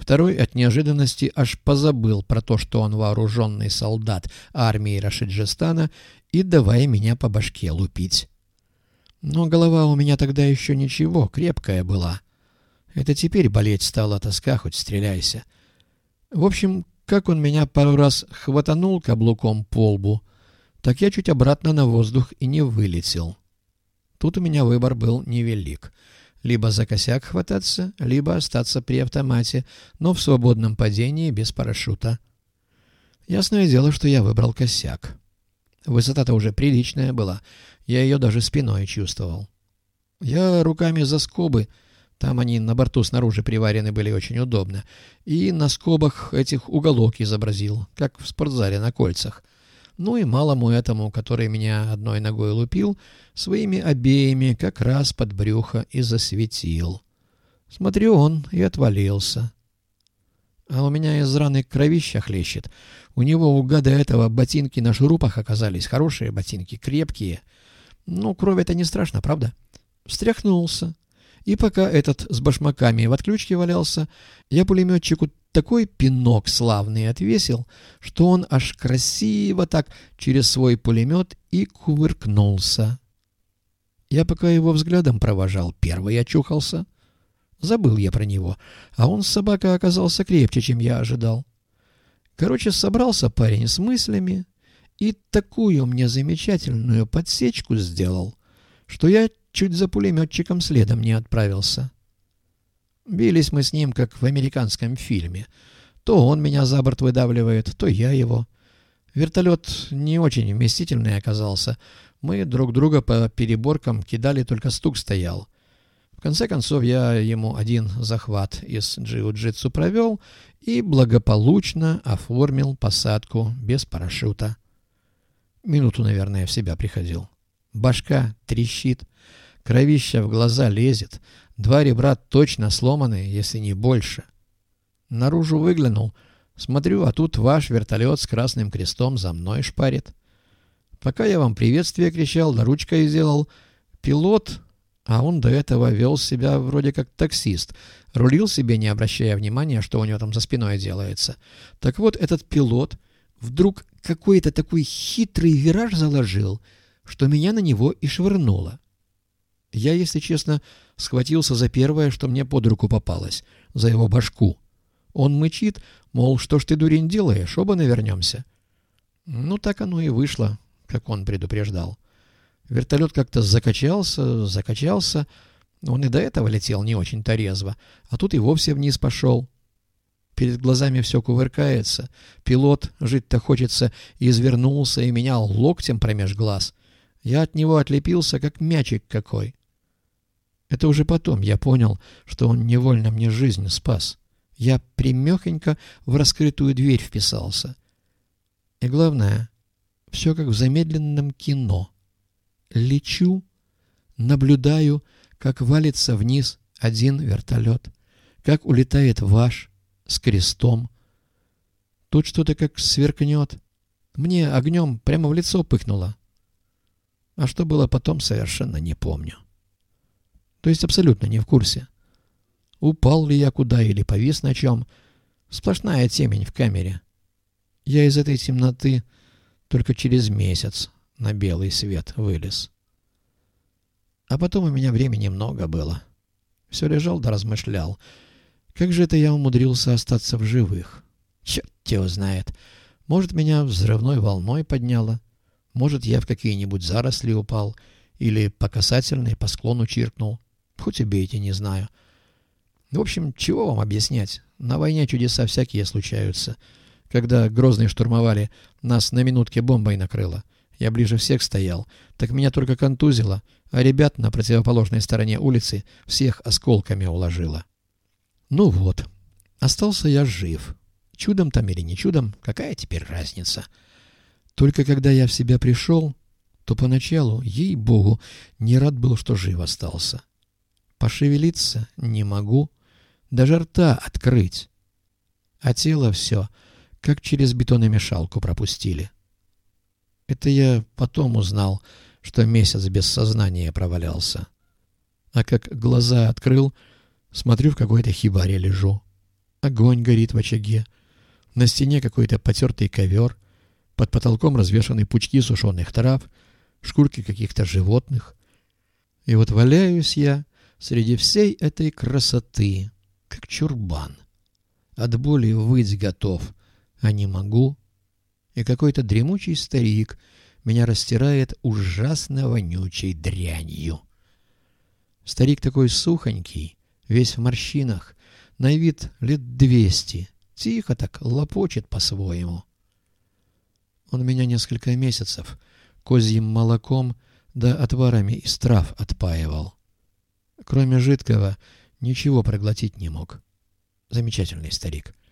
Второй от неожиданности аж позабыл про то, что он вооруженный солдат армии Рашиджистана, и давай меня по башке лупить. Но голова у меня тогда еще ничего, крепкая была. Это теперь болеть стала тоска, хоть стреляйся. В общем, как он меня пару раз хватанул каблуком по лбу, так я чуть обратно на воздух и не вылетел. Тут у меня выбор был невелик. Либо за косяк хвататься, либо остаться при автомате, но в свободном падении без парашюта. Ясное дело, что я выбрал косяк. Высота-то уже приличная была, я ее даже спиной чувствовал. Я руками за скобы, там они на борту снаружи приварены были очень удобно, и на скобах этих уголок изобразил, как в спортзале на кольцах. Ну и малому этому, который меня одной ногой лупил, своими обеими как раз под брюхо и засветил. Смотрю, он и отвалился. А у меня из раны кровища хлещет. У него, у гада этого, ботинки на шурупах оказались. Хорошие ботинки, крепкие. Ну, кровь это не страшно, правда? Встряхнулся. И пока этот с башмаками в отключке валялся, я пулеметчику такой пинок славный отвесил, что он аж красиво так через свой пулемет и кувыркнулся. Я пока его взглядом провожал, первый очухался. Забыл я про него, а он, собака, оказался крепче, чем я ожидал. Короче, собрался парень с мыслями и такую мне замечательную подсечку сделал, что я чуть за пулеметчиком следом не отправился. Бились мы с ним, как в американском фильме. То он меня за борт выдавливает, то я его. Вертолет не очень вместительный оказался. Мы друг друга по переборкам кидали, только стук стоял. В конце концов, я ему один захват из джиу-джитсу провел и благополучно оформил посадку без парашюта. Минуту, наверное, в себя приходил. Башка трещит, кровища в глаза лезет, 2 ребра точно сломаны, если не больше. Наружу выглянул, смотрю, а тут ваш вертолет с красным крестом за мной шпарит. Пока я вам приветствие кричал, да ручкой сделал, пилот, а он до этого вел себя вроде как таксист, рулил себе, не обращая внимания, что у него там за спиной делается. Так вот, этот пилот вдруг какой-то такой хитрый вираж заложил, что меня на него и швырнуло. Я, если честно, схватился за первое, что мне под руку попалось, за его башку. Он мычит, мол, что ж ты, дурень, делаешь, оба навернемся. Ну, так оно и вышло, как он предупреждал. Вертолет как-то закачался. Он и до этого летел не очень-то резво, а тут и вовсе вниз пошел. Перед глазами все кувыркается. Пилот, жить-то хочется, извернулся и меня локтем промеж глаз. Я от него отлепился, как мячик какой. Это уже потом я понял, что он невольно мне жизнь спас. Я прямехонько в раскрытую дверь вписался. И главное, все как в замедленном кино. Лечу, наблюдаю, как валится вниз один вертолет, как улетает ваш с крестом. Тут что-то как сверкнет. Мне огнем прямо в лицо пыхнуло. А что было потом, совершенно не помню. То есть абсолютно не в курсе. Упал ли я куда или повис на чем. Сплошная темень в камере. Я из этой темноты только через месяц на белый свет вылез. А потом у меня времени много было. Все лежал да размышлял. Как же это я умудрился остаться в живых? Черт его знает. Может, меня взрывной волной подняло. Может, я в какие-нибудь заросли упал. Или по касательной по склону чиркнул. Хоть убейте, не знаю. В общем, чего вам объяснять? На войне чудеса всякие случаются. Когда Грозный штурмовали, нас на минутке бомбой накрыло. Я ближе всех стоял. Так меня только контузило, а ребят на противоположной стороне улицы всех осколками уложило. Ну вот, остался я жив. Чудом там или не чудом, какая теперь разница? Только когда я в себя пришел, то поначалу, ей-богу, не рад был, что жив остался. Пошевелиться не могу, даже рта открыть. А тело все, как через бетономешалку пропустили. Это я потом узнал, что месяц без сознания провалялся. А как глаза открыл, смотрю, в какой-то хибаре лежу. Огонь горит в очаге. На стене какой-то потертый ковер. Под потолком развешаны пучки сушеных трав, шкурки каких-то животных. И вот валяюсь я среди всей этой красоты, как чурбан. От боли выть готов, а не могу. И какой-то дремучий старик меня растирает ужасно вонючей дрянью. Старик такой сухонький, весь в морщинах, на вид лет 200, тихо так лопочет по-своему. Он меня несколько месяцев козьим молоком да отварами из трав отпаивал. Кроме жидкого ничего проглотить не мог. Замечательный старик.